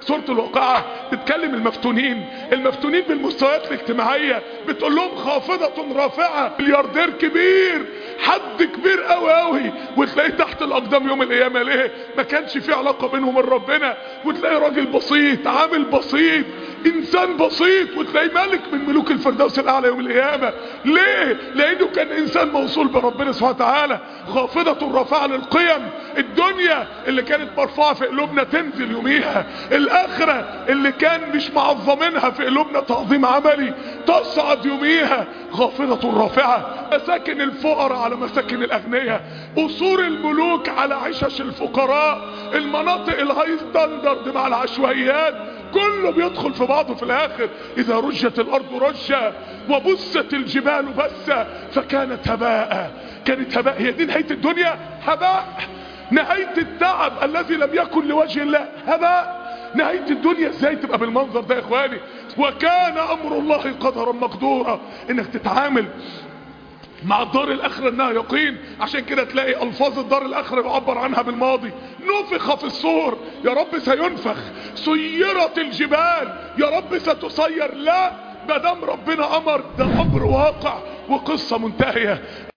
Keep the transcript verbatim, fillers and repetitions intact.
سورة الواقعة بتكلم المفتونين المفتونين بالمستويات الاجتماعية، بتقول لهم خافضة رافعة، ملياردير كبير، حد كبير قوي قوي، وتلاقيه تحت الاقدام يوم القيامة. ليه؟ ما كانش في علاقة بينهم من ربنا. وتلاقي راجل بسيط، عامل بسيط، انسان بسيط، وتلاقي ملك من ملوك الفردوس الاعلى يوم القيامة. ليه؟ لانه كان انسان موصول بربنا سبحانه وتعالى. خافضة رافعة للقيم، الدنيا اللي كانت مرفوعة في قلوبنا تنزل يوميها، الاخرة اللي كان مش معظمينها في قلوبنا تعظيم عملي تصعد يوميها. خافضة رافعة، مساكن الفقراء على مساكن الاغنياء، قصور الملوك على عشش الفقراء، المناطق الهاي ستاندرد مع العشوائيات، كله بيدخل في بعضه في الاخر. اذا رجت الارض رجا وبست الجبال بسا فكانت هباء. كانت هباء. هي دي نهاية الدنيا؟ هباء. نهاية التعب الذي لم يكن لوجه الله هباء. نهاية الدنيا ازاي تبقى بالمنظر ده يا اخواني؟ وكان امر الله قدرا مقدورا. انك تتعامل مع الدار الاخرة انها يقين. عشان كده تلاقي الفاظ الدار الاخرة يعبر عنها بالماضي. نفخ في الصور، يا رب سينفخ. سيرت الجبال، يا رب ستسير. لا، ما دام ربنا امر، ده امر واقع وقصة منتهية.